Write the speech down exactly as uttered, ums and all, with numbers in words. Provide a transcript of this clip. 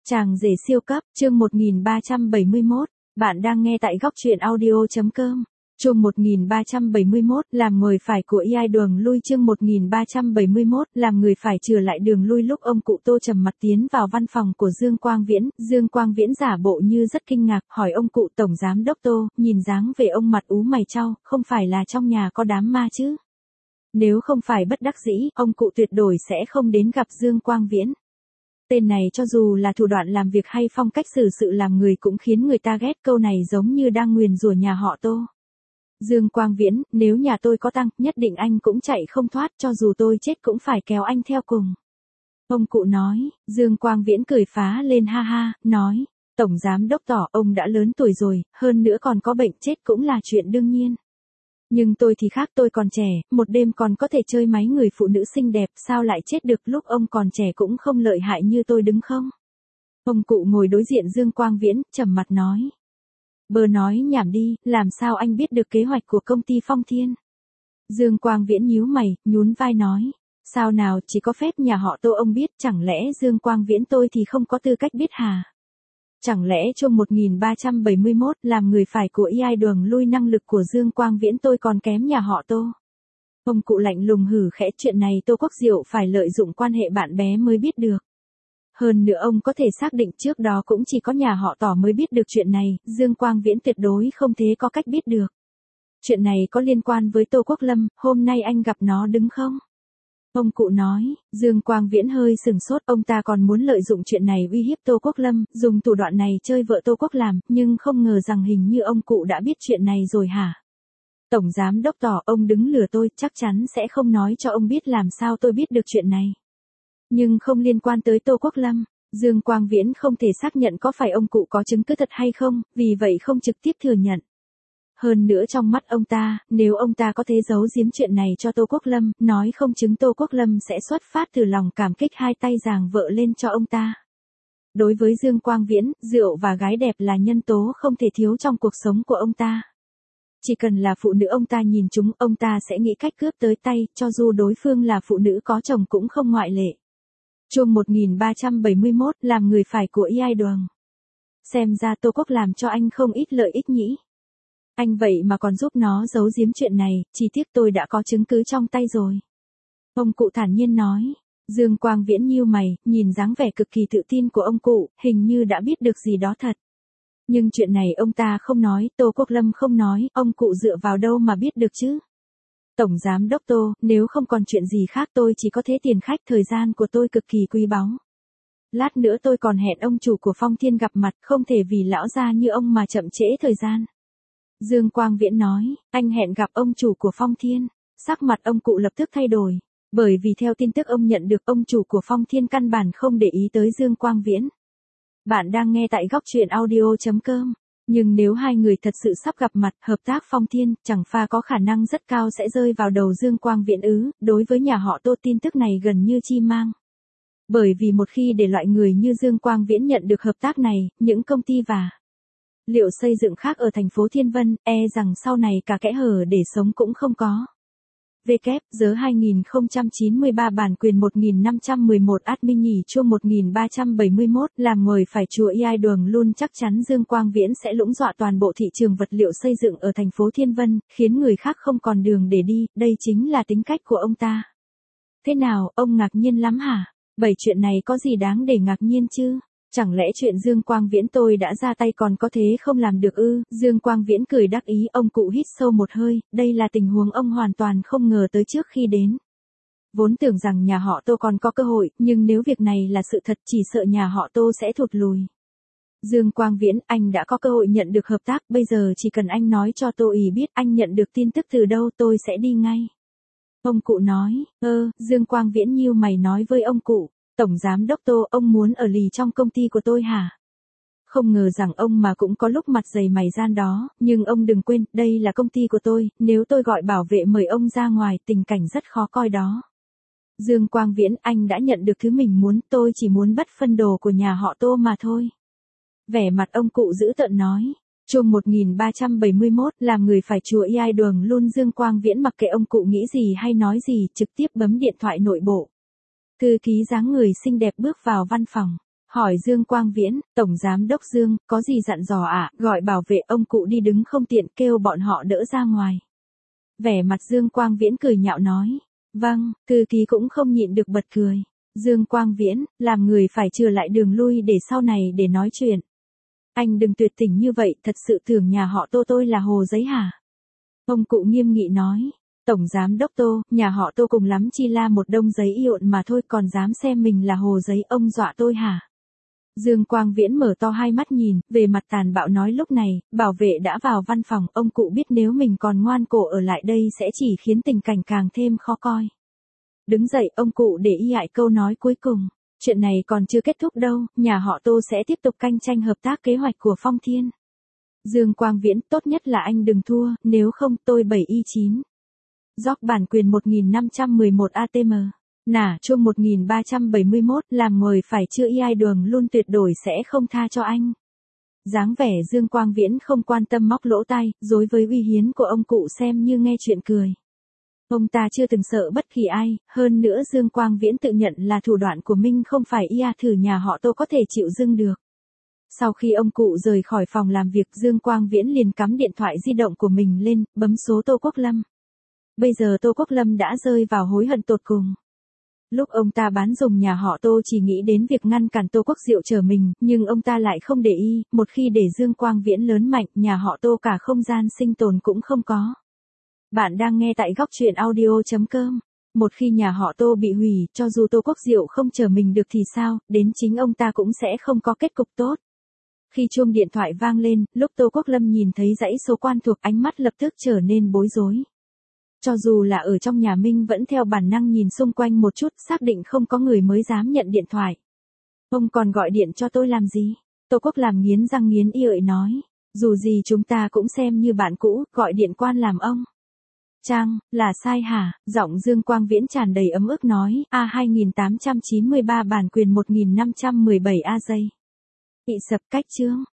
Chàng rể siêu cấp, chương một nghìn ba trăm bảy mươi mốt, bạn đang nghe tại góc truyện audio.com. Chương một nghìn ba trăm bảy mươi mốt, làm người phải của a i đường lui. Chương một nghìn ba trăm bảy mươi mốt, làm người phải chừa lại đường lui. Lúc ông cụ Tô trầm mặt tiến vào văn phòng của Dương Quang Viễn, Dương Quang Viễn giả bộ như rất kinh ngạc, hỏi ông cụ Tổng Giám Đốc Tô, nhìn dáng về ông mặt ú mày chau, không phải là trong nhà có đám ma chứ? Nếu không phải bất đắc dĩ, ông cụ tuyệt đối sẽ không đến gặp Dương Quang Viễn. Tên này cho dù là thủ đoạn làm việc hay phong cách xử sự làm người cũng khiến người ta ghét, câu này giống như đang nguyền rủa nhà họ Tô. Dương Quang Viễn, nếu nhà tôi có tăng, nhất định anh cũng chạy không thoát, cho dù tôi chết cũng phải kéo anh theo cùng. Ông cụ nói. Dương Quang Viễn cười phá lên ha ha, nói, Tổng Giám Đốc Tỏ, ông đã lớn tuổi rồi, hơn nữa còn có bệnh, chết cũng là chuyện đương nhiên. Nhưng tôi thì khác, tôi còn trẻ, một đêm còn có thể chơi máy người phụ nữ xinh đẹp, sao lại chết được? Lúc ông còn trẻ cũng không lợi hại như tôi đứng không? Ông cụ ngồi đối diện Dương Quang Viễn, trầm mặt nói. Bơ nói nhảm đi, làm sao anh biết được kế hoạch của công ty Phong Thiên? Dương Quang Viễn nhíu mày, nhún vai nói. Sao nào, chỉ có phép nhà họ Tô ông biết, chẳng lẽ Dương Quang Viễn tôi thì không có tư cách biết hả? Chẳng lẽ trong một nghìn ba trăm bảy mươi mốt, làm người phải của a i đường lui, năng lực của Dương Quang Viễn tôi còn kém nhà họ Tô? Ông cụ lạnh lùng hử khẽ, chuyện này Tô Quốc Diệu phải lợi dụng quan hệ bạn bè mới biết được. Hơn nữa ông có thể xác định trước đó cũng chỉ có nhà họ Tỏ mới biết được chuyện này, Dương Quang Viễn tuyệt đối không thể có cách biết được. Chuyện này có liên quan với Tô Quốc Lâm, hôm nay anh gặp nó đứng không? Ông cụ nói. Dương Quang Viễn hơi sừng sốt, ông ta còn muốn lợi dụng chuyện này uy hiếp Tô Quốc Lâm, dùng thủ đoạn này chơi vợ Tô Quốc làm, nhưng không ngờ rằng hình như ông cụ đã biết chuyện này rồi hả? Tổng Giám Đốc Tỏ, ông đứng lừa tôi, chắc chắn sẽ không nói cho ông biết, làm sao tôi biết được chuyện này. Nhưng không liên quan tới Tô Quốc Lâm. Dương Quang Viễn không thể xác nhận có phải ông cụ có chứng cứ thật hay không, vì vậy không trực tiếp thừa nhận. Hơn nữa trong mắt ông ta, nếu ông ta có thể giấu giếm chuyện này cho Tô Quốc Lâm, nói không chứng Tô Quốc Lâm sẽ xuất phát từ lòng cảm kích, hai tay giằng vợ lên cho ông ta. Đối với Dương Quang Viễn, rượu và gái đẹp là nhân tố không thể thiếu trong cuộc sống của ông ta. Chỉ cần là phụ nữ ông ta nhìn chúng, ông ta sẽ nghĩ cách cướp tới tay, cho dù đối phương là phụ nữ có chồng cũng không ngoại lệ. Chương một nghìn ba trăm bảy mươi mốt, làm người phải của a i đường. Xem ra Tô Quốc làm cho anh không ít lợi ích nhỉ. Anh vậy mà còn giúp nó giấu giếm chuyện này, chỉ tiếc tôi đã có chứng cứ trong tay rồi. Ông cụ thản nhiên nói. Dương Quang Viễn nhíu mày, nhìn dáng vẻ cực kỳ tự tin của ông cụ, hình như đã biết được gì đó thật. Nhưng chuyện này ông ta không nói, Tô Quốc Lâm không nói, ông cụ dựa vào đâu mà biết được chứ? Tổng Giám Đốc Tô, nếu không còn chuyện gì khác tôi chỉ có thế tiền khách, thời gian của tôi cực kỳ quý báu. Lát nữa tôi còn hẹn ông chủ của Phong Thiên gặp mặt, không thể vì lão gia như ông mà chậm trễ thời gian. Dương Quang Viễn nói, anh hẹn gặp ông chủ của Phong Thiên. Sắc mặt ông cụ lập tức thay đổi, bởi vì theo tin tức ông nhận được, ông chủ của Phong Thiên căn bản không để ý tới Dương Quang Viễn. Bạn đang nghe tại góc truyện audio.com. Nhưng nếu hai người thật sự sắp gặp mặt, hợp tác Phong Thiên, chẳng pha có khả năng rất cao sẽ rơi vào đầu Dương Quang Viễn ứ, đối với nhà họ Tô tin tức này gần như chi mang. Bởi vì một khi để loại người như Dương Quang Viễn nhận được hợp tác này, những công ty và liệu xây dựng khác ở thành phố Thiên Vân, e rằng sau này cả kẽ hở để sống cũng không có. W, giờ hai nghìn không trăm chín mươi ba bản quyền một nghìn năm trăm mười một admin nhỉ. Chương một nghìn ba trăm bảy mươi mốt, làm người phải chùa a i đường luôn, chắc chắn Dương Quang Viễn sẽ lũng dọa toàn bộ thị trường vật liệu xây dựng ở thành phố Thiên Vân, khiến người khác không còn đường để đi, đây chính là tính cách của ông ta. Thế nào, ông ngạc nhiên lắm hả? Bảy chuyện này có gì đáng để ngạc nhiên chứ? Chẳng lẽ chuyện Dương Quang Viễn tôi đã ra tay còn có thế không làm được ư? Dương Quang Viễn cười đắc ý, ông cụ hít sâu một hơi, đây là tình huống ông hoàn toàn không ngờ tới trước khi đến. Vốn tưởng rằng nhà họ Tô còn có cơ hội, nhưng nếu việc này là sự thật chỉ sợ nhà họ Tô sẽ thụt lùi. Dương Quang Viễn, anh đã có cơ hội nhận được hợp tác, bây giờ chỉ cần anh nói cho Tô ý biết anh nhận được tin tức từ đâu tôi sẽ đi ngay. Ông cụ nói. Ơ, Dương Quang Viễn nhíu mày nói với ông cụ. Tổng Giám Đốc Tô, ông muốn ở lì trong công ty của tôi hả? Không ngờ rằng ông mà cũng có lúc mặt dày mày gian đó, nhưng ông đừng quên, đây là công ty của tôi, nếu tôi gọi bảo vệ mời ông ra ngoài, tình cảnh rất khó coi đó. Dương Quang Viễn, anh đã nhận được thứ mình muốn, tôi chỉ muốn bắt phân đồ của nhà họ Tô mà thôi. Vẻ mặt ông cụ dữ tợn nói. Chương một nghìn ba trăm bảy mươi mốt, làm người phải chùa a i đường luôn. Dương Quang Viễn mặc kệ ông cụ nghĩ gì hay nói gì, trực tiếp bấm điện thoại nội bộ. Thư ký dáng người xinh đẹp bước vào văn phòng. Hỏi Dương Quang Viễn, Tổng Giám Đốc Dương, có gì dặn dò ạ, à? Gọi bảo vệ ông cụ đi đứng không tiện kêu bọn họ đỡ ra ngoài. Vẻ mặt Dương Quang Viễn cười nhạo nói. Vâng, thư ký cũng không nhịn được bật cười. Dương Quang Viễn, làm người phải chừa lại đường lui để sau này để nói chuyện. Anh đừng tuyệt tình như vậy, thật sự tưởng nhà họ Tô tôi là hồ giấy hả? Ông cụ nghiêm nghị nói. Tổng Giám Đốc Tô, nhà họ Tô cùng lắm chi la một đông giấy iộn mà thôi, còn dám xem mình là hồ giấy, ông dọa tôi hả? Dương Quang Viễn mở to hai mắt nhìn, về mặt tàn bạo nói. Lúc này, bảo vệ đã vào văn phòng, ông cụ biết nếu mình còn ngoan cổ ở lại đây sẽ chỉ khiến tình cảnh càng thêm khó coi. Đứng dậy, ông cụ để y hại câu nói cuối cùng. Chuyện này còn chưa kết thúc đâu, nhà họ Tô sẽ tiếp tục cạnh tranh hợp tác kế hoạch của Phong Thiên. Dương Quang Viễn, tốt nhất là anh đừng thua, nếu không tôi bảy y chín. Gióc bản quyền một nghìn năm trăm mười một a tê em. Nả chuông một nghìn ba trăm bảy mươi mốt, làm ngồi phải chưa y ai đường luôn tuyệt đối sẽ không tha cho anh. Dáng vẻ Dương Quang Viễn không quan tâm móc lỗ tai, đối với uy hiến của ông cụ xem như nghe chuyện cười. Ông ta chưa từng sợ bất kỳ ai, hơn nữa Dương Quang Viễn tự nhận là thủ đoạn của mình không phải ia thử nhà họ Tô có thể chịu dưng được. Sau khi ông cụ rời khỏi phòng làm việc, Dương Quang Viễn liền cắm điện thoại di động của mình lên, bấm số Tô Quốc Lâm. Bây giờ Tô Quốc Lâm đã rơi vào hối hận tột cùng. Lúc ông ta bán dùng nhà họ Tô chỉ nghĩ đến việc ngăn cản Tô Quốc Diệu trở mình, nhưng ông ta lại không để ý, một khi để Dương Quang Viễn lớn mạnh, nhà họ Tô cả không gian sinh tồn cũng không có. Bạn đang nghe tại góc truyện audio chấm com. Một khi nhà họ Tô bị hủy, cho dù Tô Quốc Diệu không trở mình được thì sao, đến chính ông ta cũng sẽ không có kết cục tốt. Khi chuông điện thoại vang lên, lúc Tô Quốc Lâm nhìn thấy dãy số quen thuộc, ánh mắt lập tức trở nên bối rối. Cho dù là ở trong nhà Minh vẫn theo bản năng nhìn xung quanh một chút, xác định không có người mới dám nhận điện thoại. Ông còn gọi điện cho tôi làm gì? Tô Quốc làm nghiến răng nghiến lợi nói. Dù gì chúng ta cũng xem như bạn cũ, gọi điện quan làm ông. Trang, là sai hả? Giọng Dương Quang Viễn tràn đầy ấm ức nói. A hai nghìn tám trăm chín mươi ba bản quyền một nghìn năm trăm mười bảy a giây. Bị sập cách chương.